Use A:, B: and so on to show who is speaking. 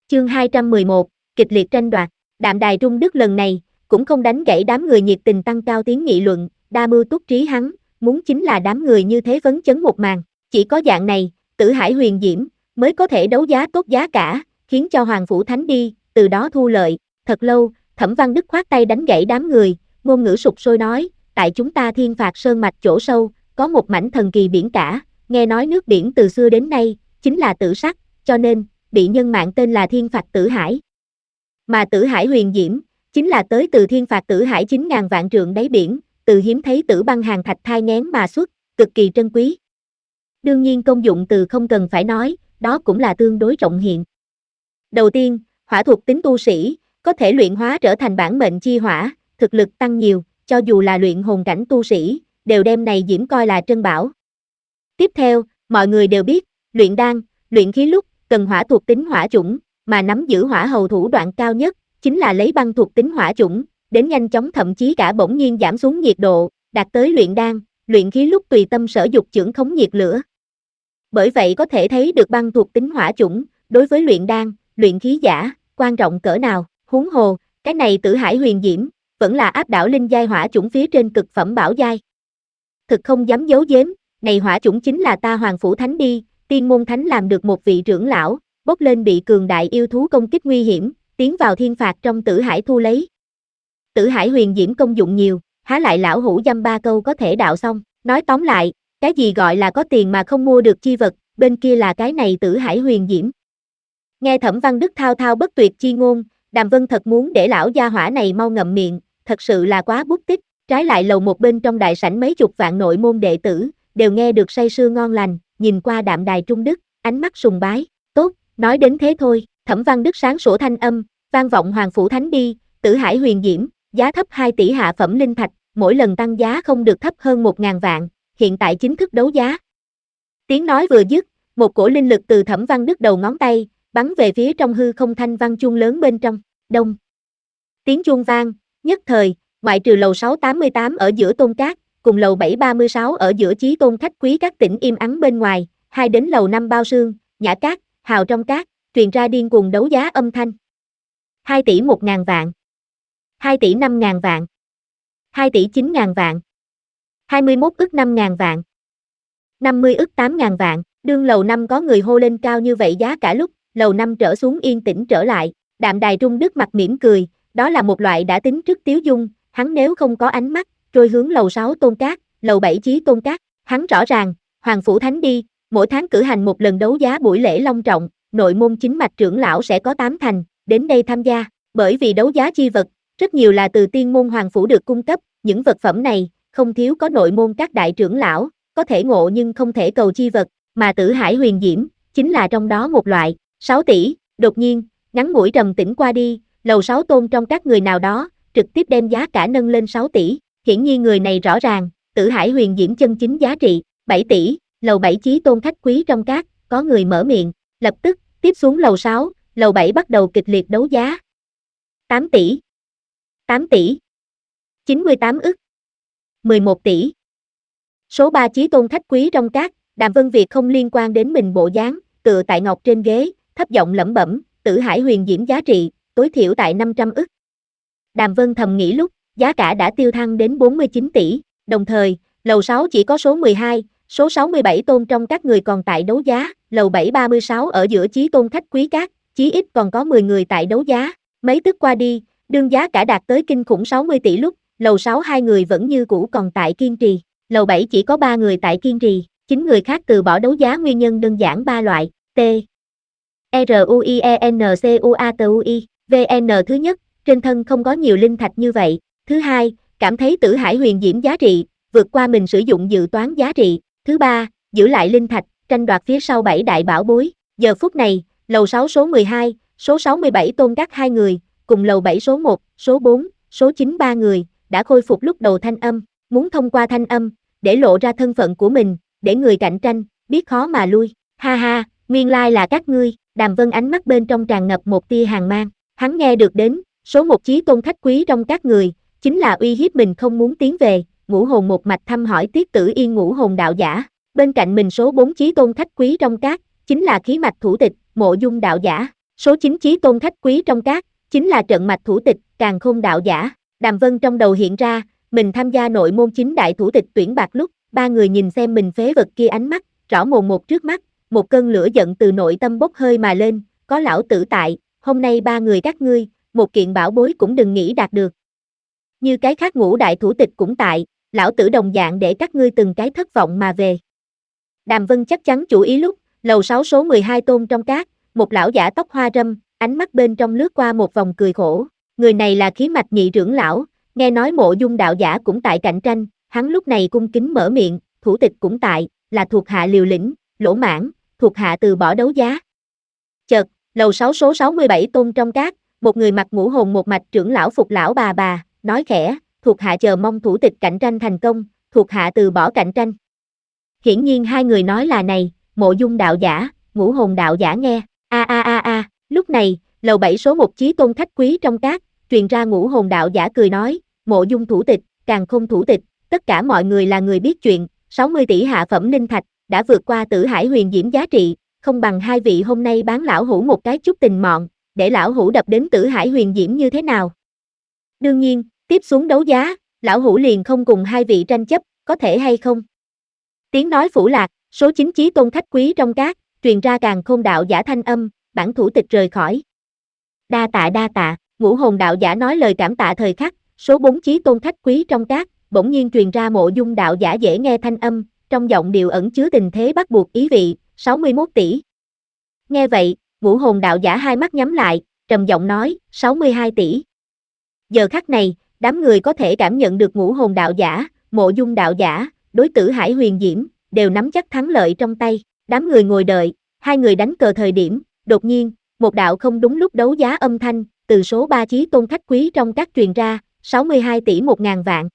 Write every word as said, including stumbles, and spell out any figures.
A: Chương hai trăm mười một, kịch liệt tranh đoạt. Đạm đài Trung Đức lần này cũng không đánh gãy đám người nhiệt tình tăng cao tiếng nghị luận, đa mưu túc trí hắn, muốn chính là đám người như thế vấn chấn một màn, chỉ có dạng này, Tử Hải Huyền Diễm mới có thể đấu giá tốt giá cả, khiến cho Hoàng Phủ Thánh đi, từ đó thu lợi. Thật lâu, Thẩm Văn Đức khoát tay đánh gãy đám người, ngôn ngữ sục sôi nói, tại chúng ta Thiên Phạt Sơn mạch chỗ sâu, có một mảnh thần kỳ biển cả, nghe nói nước biển từ xưa đến nay chính là tử sắc, cho nên bị nhân mạng tên là Thiên Phạt Tử Hải. Mà Tử Hải Huyền Diễm chính là tới từ Thiên Phạt Tử Hải chín ngàn vạn trượng đáy biển, từ hiếm thấy tử băng hàng thạch thai nghén mà xuất, cực kỳ trân quý. Đương nhiên công dụng từ không cần phải nói, đó cũng là tương đối rộng hiện. Đầu tiên, hỏa thuộc tính tu sĩ, có thể luyện hóa trở thành bản mệnh chi hỏa, thực lực tăng nhiều, cho dù là luyện hồn cảnh tu sĩ, đều đem này diễm coi là trân bảo. Tiếp theo, mọi người đều biết, luyện đan, luyện khí lúc, cần hỏa thuộc tính hỏa chủng, mà nắm giữ hỏa hầu thủ đoạn cao nhất, chính là lấy băng thuộc tính hỏa chủng, đến nhanh chóng thậm chí cả bỗng nhiên giảm xuống nhiệt độ, đạt tới luyện đan, luyện khí lúc tùy tâm sở dục chưởng khống nhiệt lửa. Bởi vậy có thể thấy được băng thuộc tính hỏa chủng, đối với luyện đan, luyện khí giả, quan trọng cỡ nào, huống hồ, cái này Tử Hải Huyền Diễm, vẫn là áp đảo linh giai hỏa chủng phía trên cực phẩm bảo giai. Thực không dám giấu giếm, này hỏa chủng chính là ta Hoàng Phủ Thánh đi, Tiên Môn Thánh làm được một vị trưởng lão, bốc lên bị cường đại yêu thú công kích nguy hiểm, tiến vào thiên phạt trong Tử Hải thu lấy. Tử Hải Huyền Diễm công dụng nhiều, há lại lão hủ dăm ba câu có thể đạo xong, nói tóm lại, cái gì gọi là có tiền mà không mua được chi vật, bên kia là cái này Tử Hải Huyền Diễm. Nghe Thẩm Văn Đức thao thao bất tuyệt chi ngôn, Đàm Vân thật muốn để lão gia hỏa này mau ngậm miệng, thật sự là quá bút tích, trái lại lầu một bên trong đại sảnh mấy chục vạn nội môn đệ tử, đều nghe được say sưa ngon lành, nhìn qua Đạm đài Trung Đức, ánh mắt sùng bái, tốt, nói đến thế thôi, Thẩm Văn Đức sáng sủa thanh âm, vang vọng Hoàng Phủ Thánh đi, Tử Hải Huyền Diễm, giá thấp hai tỷ hạ phẩm linh thạch, mỗi lần tăng giá không được thấp hơn một ngàn vạn, hiện tại chính thức đấu giá. Tiếng nói vừa dứt, một cổ linh lực từ Thẩm Văn Đức đầu ngón tay, bắn về phía trong hư không thanh văn chuông lớn bên trong, đông. Tiếng chuông vang, nhất thời, ngoại trừ lầu sáu tám mươi tám ở giữa Tôn Cát, cùng lầu bảy ba mươi sáu ở giữa Chí Tôn khách quý các tỉnh im ắng bên ngoài, hai đến lầu năm Bao Sương, Nhã Cát, Hào trong Cát, truyền ra điên cuồng đấu giá âm thanh. hai tỷ một ngàn vạn, hai tỷ năm ngàn vạn, hai tỷ chín ngàn vạn, hai mươi mốt ức năm ngàn vạn, năm mươi ức tám ngàn vạn, đương lầu năm có người hô lên cao như vậy giá cả lúc, lầu năm trở xuống yên tĩnh trở lại, Đạm đài Trung Đức mặt mỉm cười, đó là một loại đã tính trước tiếu dung, hắn nếu không có ánh mắt, trôi hướng lầu sáu Tôn Cát, lầu bảy Chí Tôn Cát, hắn rõ ràng, Hoàng Phủ Thánh đi, mỗi tháng cử hành một lần đấu giá buổi lễ long trọng, nội môn chính mạch trưởng lão sẽ có tám thành, đến đây tham gia, bởi vì đấu giá chi vật, rất nhiều là từ Tiên Môn Hoàng Phủ được cung cấp, những vật phẩm này, không thiếu có nội môn các đại trưởng lão, có thể ngộ nhưng không thể cầu chi vật, mà Tử Hải Huyền Diễm, chính là trong đó một loại, sáu tỷ, đột nhiên, ngắn ngủi trầm tĩnh qua đi, lầu sáu Tôn trong các người nào đó, trực tiếp đem giá cả nâng lên sáu tỷ, hiển nhiên người này rõ ràng, Tử Hải Huyền Diễm chân chính giá trị, bảy tỷ, lầu bảy Chí Tôn khách quý trong các, có người mở miệng, lập tức, tiếp xuống lầu sáu, lầu bảy bắt đầu kịch liệt đấu giá. tám tỷ, tám tỷ, chín mươi tám ức, mười một tỷ. Số ba Chí Tôn khách quý trong các, Đàm Vân Việt không liên quan đến mình bộ dáng, tựa tại ngọc trên ghế, thấp giọng lẩm bẩm, Tử Hải Huyền Diễm giá trị, tối thiểu tại năm trăm ức. Đàm Vân thầm nghĩ lúc, giá cả đã tiêu thăng đến bốn mươi chín tỷ, đồng thời, lầu sáu chỉ có số mười hai, số sáu mươi bảy Tôn trong các người còn tại đấu giá, lầu bảy ba mươi sáu ở giữa Chí Tôn khách quý các, chí ít còn có mười người tại đấu giá, mấy tức qua đi, đương giá cả đạt tới kinh khủng sáu mươi tỷ lúc, lầu sáu hai người vẫn như cũ còn tại kiên trì, lầu bảy chỉ có ba người tại kiên trì, chín người khác từ bỏ đấu giá nguyên nhân đơn giản ba loại, T. R U I E N C U A T U I, V N thứ nhất, trên thân không có nhiều linh thạch như vậy, thứ hai, cảm thấy Tử Hải Huyền Diễm giá trị, vượt qua mình sử dụng dự toán giá trị, thứ ba, giữ lại linh thạch, tranh đoạt phía sau bảy đại bảo bối, giờ phút này, lầu sáu số mười hai, số sáu mươi bảy Tôn các hai người, cùng lầu bảy số một, số bốn, số chín ba người, đã khôi phục lúc đầu thanh âm, muốn thông qua thanh âm, để lộ ra thân phận của mình, để người cạnh tranh, biết khó mà lui, ha ha, nguyên lai là các ngươi, Đàm Vân ánh mắt bên trong tràn ngập một tia hàn mang, hắn nghe được đến, số một Chí Tôn khách quý trong các người, chính là uy hiếp mình không muốn tiến về, ngũ hồn một mạch thăm hỏi Tiết Tử Yên ngũ hồn đạo giả, bên cạnh mình số bốn Chí Tôn khách quý trong các, chính là khí mạch thủ tịch, Mộ Dung đạo giả, Số chín chí tôn khách quý trong các, chính là trận mạch thủ tịch, Càn Khôn đạo giả. Đàm Vân trong đầu hiện ra, mình tham gia nội môn chính đại thủ tịch tuyển bạc lúc, ba người nhìn xem mình phế vật kia ánh mắt, rõ mồn một trước mắt, một cơn lửa giận từ nội tâm bốc hơi mà lên, có lão tử tại, hôm nay ba người các ngươi, một kiện bảo bối cũng đừng nghĩ đạt được. Như cái khác ngũ đại thủ tịch cũng tại, lão tử đồng dạng để các ngươi từng cái thất vọng mà về. Đàm Vân chắc chắn chủ ý lúc, lầu sáu số mười hai tôn trong các, một lão giả tóc hoa râm, ánh mắt bên trong lướt qua một vòng cười khổ, người này là Khí Mạch nhị trưởng lão, nghe nói Mộ Dung đạo giả cũng tại cạnh tranh, hắn lúc này cung kính mở miệng, thủ tịch cũng tại, là thuộc hạ liều lĩnh, lỗ mãn, thuộc hạ từ bỏ đấu giá. Chợt, lầu sáu số sáu mươi bảy tôn trong các, một người mặc ngũ hồn một mạch trưởng lão Phục lão bà bà, nói khẽ, thuộc hạ chờ mong thủ tịch cạnh tranh thành công, thuộc hạ từ bỏ cạnh tranh. Hiển nhiên hai người nói là này, Mộ Dung đạo giả, ngũ hồn đạo giả nghe, a a a a, lúc này, lầu bảy số một chí tôn khách quý trong các, truyền ra ngũ hồn đạo giả cười nói, Mộ Dung thủ tịch, Càn Khôn thủ tịch, tất cả mọi người là người biết chuyện, sáu mươi tỷ hạ phẩm linh thạch, đã vượt qua Tử Hải huyền diễm giá trị, không bằng hai vị hôm nay bán lão hủ một cái chút tình mọn, để lão hủ đập đến Tử Hải huyền diễm như thế nào. Đương nhiên, tiếp xuống đấu giá, lão hủ liền không cùng hai vị tranh chấp, có thể hay không? Tiếng nói phủ lạc, số chín chí tôn khách quý trong các, truyền ra Càn Khôn đạo giả thanh âm, bản thủ tịch rời khỏi. Đa tạ đa tạ, ngũ hồn đạo giả nói lời cảm tạ thời khắc, số bốn chí tôn khách quý trong các, bỗng nhiên truyền ra Mộ Dung đạo giả dễ nghe thanh âm, trong giọng điệu ẩn chứa tình thế bắt buộc ý vị, sáu mươi mốt tỷ. Nghe vậy, ngũ hồn đạo giả hai mắt nhắm lại, trầm giọng nói, sáu mươi hai tỷ. Giờ khắc này, đám người có thể cảm nhận được ngũ hồn đạo giả, Mộ Dung đạo giả, đối Tử Hải huyền diễm, đều nắm chắc thắng lợi trong tay, đám người ngồi đợi, hai người đánh cờ thời điểm, đột nhiên, một đạo không đúng lúc đấu giá âm thanh, từ số ba chí tôn khách quý trong các truyền ra, sáu mươi hai tỷ một ngàn vạn.